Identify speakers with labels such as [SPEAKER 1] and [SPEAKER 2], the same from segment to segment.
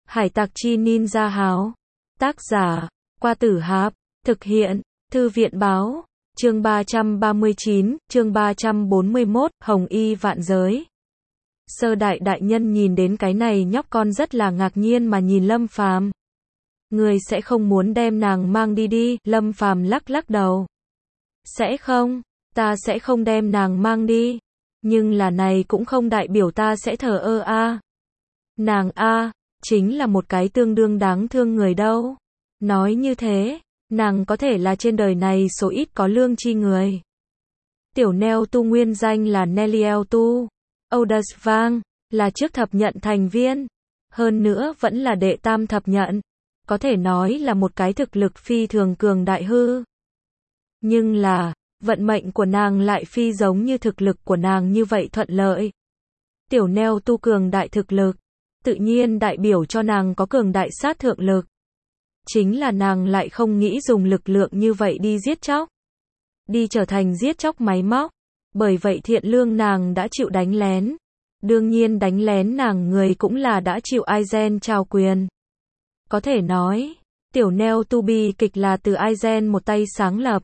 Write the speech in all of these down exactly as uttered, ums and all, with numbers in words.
[SPEAKER 1] Hải tặc chi ninja háo. Tác giả, Qua Tử Hạp. Thực hiện, Thư viện báo. Chương ba trăm ba mươi chín, chương ba trăm bốn mươi mốt, Hồng Y vạn giới. Sơ đại đại nhân nhìn đến cái này nhóc con rất là ngạc nhiên mà nhìn Lâm Phàm. Người sẽ không muốn đem nàng mang đi đi, Lâm Phàm lắc lắc đầu. Sẽ không, ta sẽ không đem nàng mang đi. Nhưng là này cũng không đại biểu ta sẽ thờ ơ a. Nàng a, chính là một cái tương đương đáng thương người đâu. Nói như thế, nàng có thể là trên đời này số ít có lương tri người. Tiểu Neo Tu nguyên danh là Neliel Tu. Odas Vang, là trước thập nhận thành viên. Hơn nữa vẫn là đệ tam thập nhận. Có thể nói là một cái thực lực phi thường cường đại hư. Nhưng là, vận mệnh của nàng lại phi giống như thực lực của nàng như vậy thuận lợi. Tiểu Neo Tu cường đại thực lực, tự nhiên đại biểu cho nàng có cường đại sát thượng lực. Chính là nàng lại không nghĩ dùng lực lượng như vậy đi giết chóc. Đi trở thành giết chóc máy móc. Bởi vậy thiện lương nàng đã chịu đánh lén. Đương nhiên đánh lén nàng người cũng là đã chịu Aizen trao quyền. Có thể nói, tiểu Neo Tu bi kịch là từ Aizen một tay sáng lập.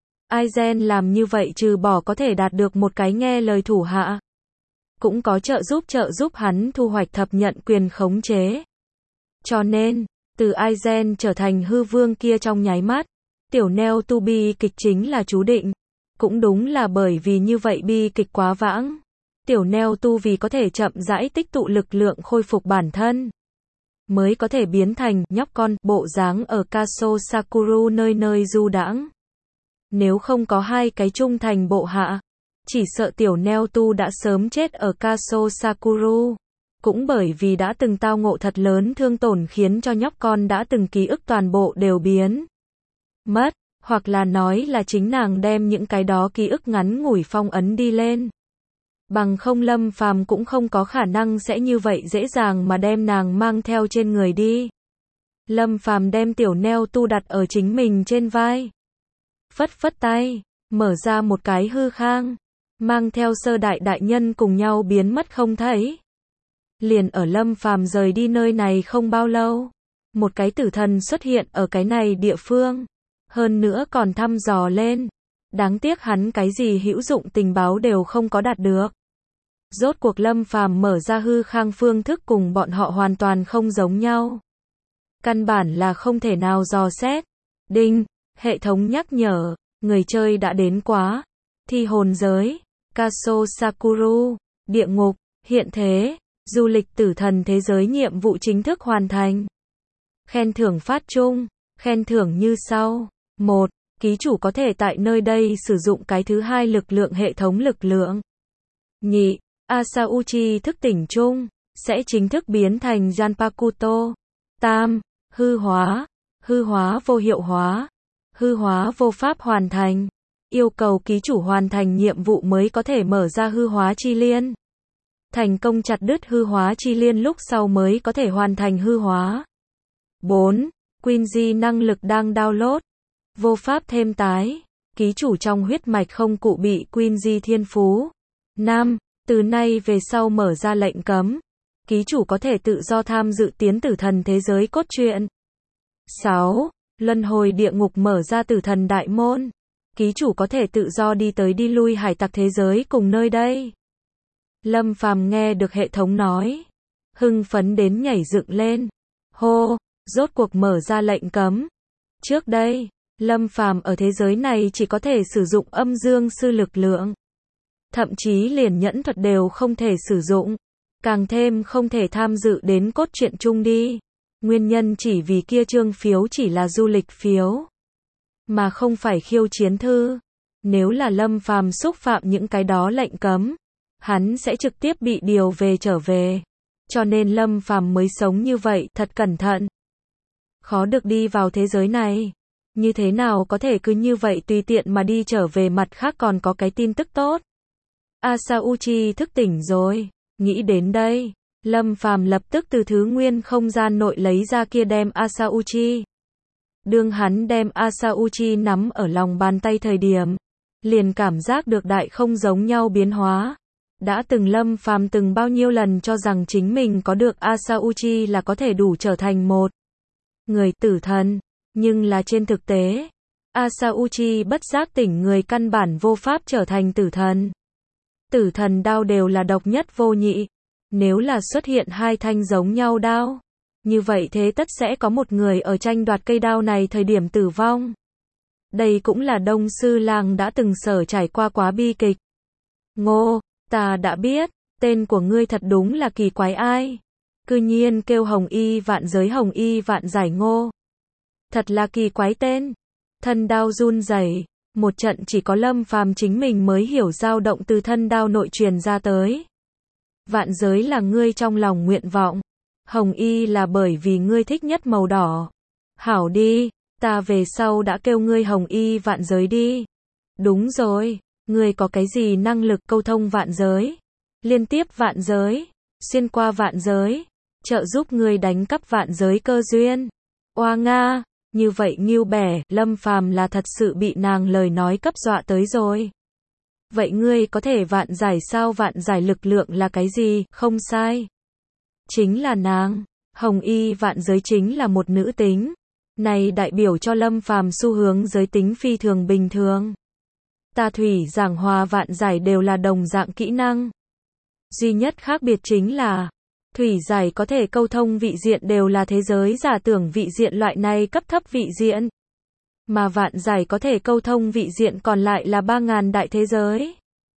[SPEAKER 1] Aizen làm như vậy trừ bỏ có thể đạt được một cái nghe lời thủ hạ. Cũng có trợ giúp trợ giúp hắn thu hoạch thập nhận quyền khống chế. Cho nên, từ Aizen trở thành hư vương kia trong nháy mắt, tiểu Neo Tu bi kịch chính là chú định. Cũng đúng là bởi vì như vậy bi kịch quá vãng. Tiểu Neo Tu vì có thể chậm rãi tích tụ lực lượng khôi phục bản thân. Mới có thể biến thành nhóc con bộ dáng ở Kaso Sakura nơi nơi du đãng. Nếu không có hai cái trung thành bộ hạ, chỉ sợ tiểu Neo Tu đã sớm chết ở Kaso Sakura. Cũng bởi vì đã từng tao ngộ thật lớn thương tổn khiến cho nhóc con đã từng ký ức toàn bộ đều biến mất, hoặc là nói là chính nàng đem những cái đó ký ức ngắn ngủi phong ấn đi lên. Bằng không Lâm Phàm cũng không có khả năng sẽ như vậy dễ dàng mà đem nàng mang theo trên người đi. Lâm Phàm đem tiểu Neo Tu đặt ở chính mình trên vai. Phất phất tay, mở ra một cái hư khang, mang theo sơ đại đại nhân cùng nhau biến mất không thấy. Liền ở Lâm Phàm rời đi nơi này không bao lâu, một cái tử thần xuất hiện ở cái này địa phương, hơn nữa còn thăm dò lên. Đáng tiếc hắn cái gì hữu dụng tình báo đều không có đạt được. Rốt cuộc Lâm Phàm mở ra hư khang phương thức cùng bọn họ hoàn toàn không giống nhau. Căn bản là không thể nào dò xét. Đinh, hệ thống nhắc nhở, người chơi đã đến quá. Thi hồn giới, Kaso Sakura, địa ngục, hiện thế, du lịch tử thần thế giới nhiệm vụ chính thức hoàn thành. Khen thưởng phát chung, khen thưởng như sau. một. Ký chủ có thể tại nơi đây sử dụng cái thứ hai lực lượng hệ thống lực lượng. Nhị, Asauchi thức tỉnh chung, sẽ chính thức biến thành Janpakuto. Tam, hư hóa, hư hóa vô hiệu hóa, hư hóa vô pháp hoàn thành. Yêu cầu ký chủ hoàn thành nhiệm vụ mới có thể mở ra hư hóa chi liên. Thành công chặt đứt hư hóa chi liên lúc sau mới có thể hoàn thành hư hóa. bốn. Quincy năng lực đang download. Vô pháp thêm tái. Ký chủ trong huyết mạch không cụ bị Quincy thiên phú. năm. Từ nay về sau mở ra lệnh cấm. Ký chủ có thể tự do tham dự tiến tử thần thế giới cốt truyện. sáu. Luân hồi địa ngục mở ra tử thần đại môn. Ký chủ có thể tự do đi tới đi lui hải tặc thế giới cùng nơi đây. Lâm Phàm nghe được hệ thống nói, hưng phấn đến nhảy dựng lên. Hô, rốt cuộc mở ra lệnh cấm. Trước đây, Lâm Phàm ở thế giới này chỉ có thể sử dụng âm dương sư lực lượng. Thậm chí liền nhẫn thuật đều không thể sử dụng. Càng thêm không thể tham dự đến cốt truyện chung đi. Nguyên nhân chỉ vì kia trương phiếu chỉ là du lịch phiếu, mà không phải khiêu chiến thư. Nếu là Lâm Phàm xúc phạm những cái đó lệnh cấm, hắn sẽ trực tiếp bị điều về trở về. Cho nên Lâm Phàm mới sống như vậy, thật cẩn thận. Khó được đi vào thế giới này. Như thế nào có thể cứ như vậy tùy tiện mà đi trở về, mặt khác còn có cái tin tức tốt. Asauchi thức tỉnh rồi. Nghĩ đến đây, Lâm Phàm lập tức từ thứ nguyên không gian nội lấy ra kia đem Asauchi. Đương hắn đem Asauchi nắm ở lòng bàn tay thời điểm, liền cảm giác được đại không giống nhau biến hóa. Đã từng Lâm Phàm từng bao nhiêu lần cho rằng chính mình có được Asauchi là có thể đủ trở thành một người tử thần, nhưng là trên thực tế, Asauchi bất giác tỉnh người căn bản vô pháp trở thành tử thần. Tử thần đao đều là độc nhất vô nhị, nếu là xuất hiện hai thanh giống nhau đao, như vậy thế tất sẽ có một người ở tranh đoạt cây đao này thời điểm tử vong. Đây cũng là Đông Sư Lang đã từng sở trải qua quá bi kịch. Ngô, ta đã biết, tên của ngươi thật đúng là kỳ quái ai. Cư nhiên kêu Hồng Y Vạn Giới, Hồng Y Vạn Giải Ngô. Thật là kỳ quái tên. Thân đao run rẩy, một trận chỉ có Lâm Phàm chính mình mới hiểu dao động từ thân đao nội truyền ra tới. Vạn giới là ngươi trong lòng nguyện vọng. Hồng Y là bởi vì ngươi thích nhất màu đỏ. Hảo đi, ta về sau đã kêu ngươi Hồng Y Vạn Giới đi. Đúng rồi, ngươi có cái gì năng lực câu thông vạn giới? Liên tiếp vạn giới, xuyên qua vạn giới, trợ giúp ngươi đánh cắp vạn giới cơ duyên. Oa Nga, như vậy Ngưu Bẻ, Lâm Phàm là thật sự bị nàng lời nói cấp dọa tới rồi. Vậy ngươi có thể vạn giải sao? Vạn giải lực lượng là cái gì? Không sai. Chính là nàng. Hồng Y Vạn Giới chính là một nữ tính. Này đại biểu cho Lâm Phàm xu hướng giới tính phi thường bình thường. Ta thủy giảng hòa vạn giải đều là đồng dạng kỹ năng. Duy nhất khác biệt chính là thủy giải có thể câu thông vị diện đều là thế giới giả tưởng vị diện loại này cấp thấp vị diện. Mà vạn giải có thể câu thông vị diện còn lại là ba ngàn đại thế giới.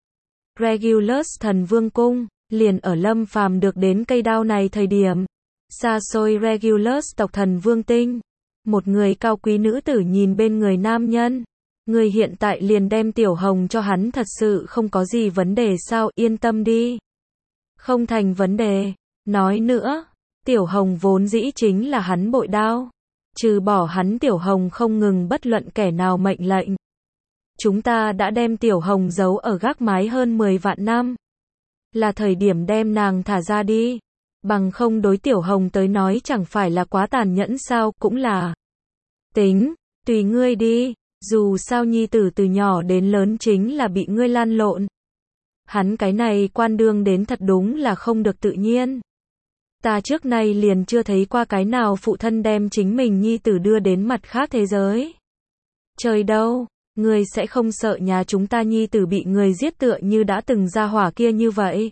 [SPEAKER 1] Regulus Thần Vương Cung, liền ở Lâm Phàm được đến cây đao này thời điểm. Xa xôi Regulus tộc Thần Vương Tinh. Một người cao quý nữ tử nhìn bên người nam nhân. Người hiện tại liền đem Tiểu Hồng cho hắn thật sự không có gì vấn đề sao? Yên tâm đi. Không thành vấn đề. Nói nữa, Tiểu Hồng vốn dĩ chính là hắn bội đao. Trừ bỏ hắn Tiểu Hồng không ngừng bất luận kẻ nào mệnh lệnh. Chúng ta đã đem Tiểu Hồng giấu ở gác mái hơn mười vạn năm. Là thời điểm đem nàng thả ra đi. Bằng không đối Tiểu Hồng tới nói chẳng phải là quá tàn nhẫn sao? Cũng là. Tính, tùy ngươi đi. Dù sao nhi tử từ nhỏ đến lớn chính là bị ngươi lan lộn. Hắn cái này quan đương đến thật đúng là không được tự nhiên. Ta trước nay liền chưa thấy qua cái nào phụ thân đem chính mình nhi tử đưa đến mặt khác thế giới. Trời đâu, ngươi sẽ không sợ nhà chúng ta nhi tử bị người giết tựa như đã từng ra hỏa kia như vậy.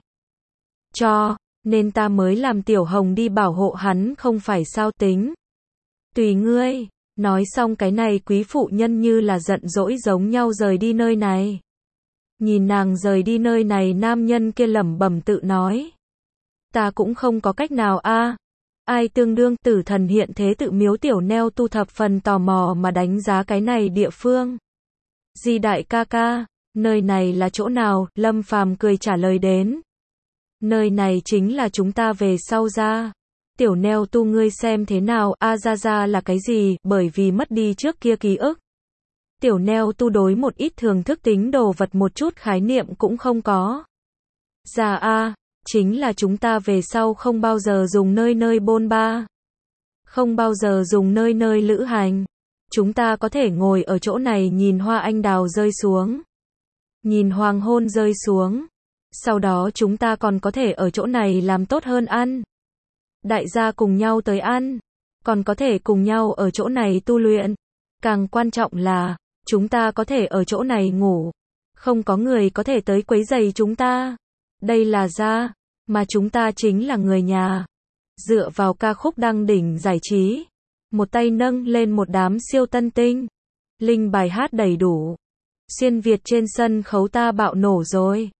[SPEAKER 1] Cho, nên ta mới làm Tiểu Hồng đi bảo hộ hắn không phải sao? Tính. Tùy ngươi. Nói xong cái này quý phụ nhân như là giận dỗi giống nhau rời đi nơi này. Nhìn nàng rời đi nơi này, nam nhân kia lẩm bẩm tự nói. Ta cũng không có cách nào a. À. Ai tương đương tử thần hiện thế tự miếu Tiểu Neo tu thập phần tò mò mà đánh giá cái này địa phương. Di đại ca ca, nơi này là chỗ nào? Lâm Phàm cười trả lời đến. Nơi này chính là chúng ta về sau ra. Tiểu Neo tu ngươi xem thế nào? A ra ra là cái gì? Bởi vì mất đi trước kia ký ức. Tiểu Neo tu đối một ít thường thức tính đồ vật một chút khái niệm cũng không có. Già a, chính là chúng ta về sau không bao giờ dùng nơi nơi bôn ba. Không bao giờ dùng nơi nơi lữ hành. Chúng ta có thể ngồi ở chỗ này nhìn hoa anh đào rơi xuống. Nhìn hoàng hôn rơi xuống. Sau đó chúng ta còn có thể ở chỗ này làm tốt hơn ăn. Đại gia cùng nhau tới ăn. Còn có thể cùng nhau ở chỗ này tu luyện. Càng quan trọng là, chúng ta có thể ở chỗ này ngủ. Không có người có thể tới quấy rầy chúng ta. Đây là gia, mà chúng ta chính là người nhà. Dựa vào ca khúc đăng đỉnh giải trí. Một tay nâng lên một đám siêu tân tinh. Linh bài hát đầy đủ. Xuyên Việt trên sân khấu ta bạo nổ rồi.